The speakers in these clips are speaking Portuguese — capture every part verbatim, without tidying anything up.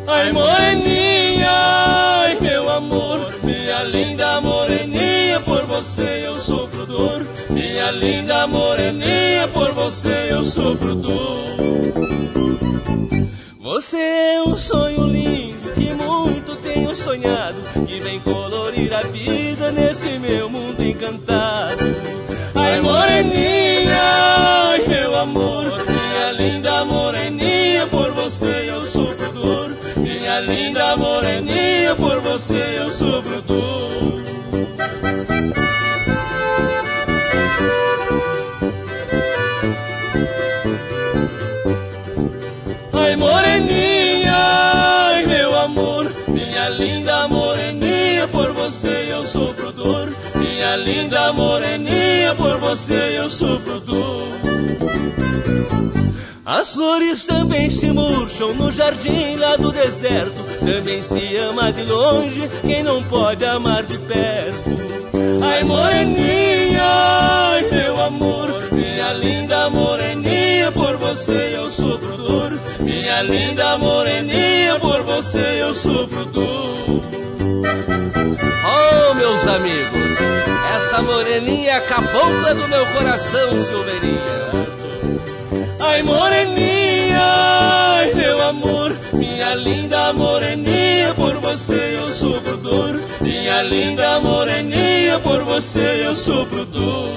Ai, moreninha, ai, meu amor, minha linda moreninha, por você eu sofro dor. Minha linda moreninha, por você eu sofro dor. Você é um sonho lindo que muito tenho sonhado, que vem colorir a vida nesse meu mundo encantado. Ai, moreninha, ai, meu amor, minha linda moreninha, por você eu sofro dor. Minha linda moreninha, por você eu sofro dor. Ai, moreninha, ai, meu amor, minha linda moreninha, por você eu sofro dor. Minha linda moreninha, por você eu sofro dor. As flores também se murcham no jardim lá do deserto. Também se ama de longe quem não pode amar de perto. Ai, moreninha, ai, meu amor, minha linda moreninha, por você eu sofro dor. Minha linda moreninha, por você eu sofro dor. Oh, meus amigos, essa moreninha é a cabocla do meu coração, Silveirinha. Ai, moreninha, ai, meu amor, minha linda moreninha, por você eu sofro dor. Minha linda moreninha, por você eu sofro dor.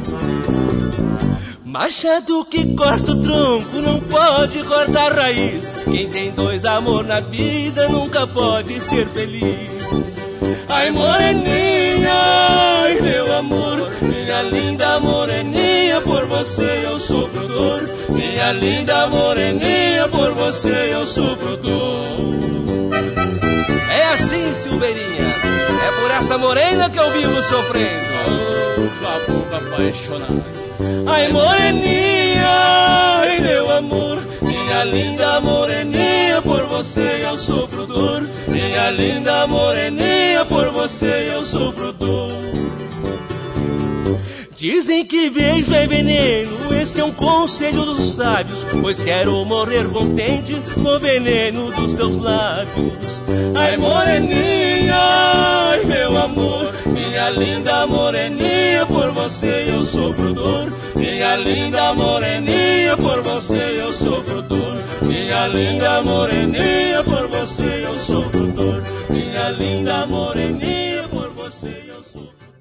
Machado que corta o tronco não pode cortar a raiz. Quem tem dois amor na vida nunca pode ser feliz. Ai, moreninha, ai, meu amor, minha linda moreninha, por você eu sofro dor. Minha linda moreninha, por você eu sofro dor. É assim, Silveirinha, é por essa morena que eu vivo sofrendo. Oh, cabocla apaixonada. Ai, moreninha, ai, meu amor, minha linda moreninha, por você eu sofro dor. Minha linda moreninha, por você eu sofro dor. Dizem que beijo é veneno, este é um conselho dos sábios, pois quero morrer contente com o veneno dos teus lábios. Ai, moreninha, ai, meu amor, minha linda moreninha, por você eu sofro dor. Minha linda moreninha, por você eu sofro dor. Minha linda moreninha, por você eu sofro dor. Minha linda moreninha, por você eu sofro dor.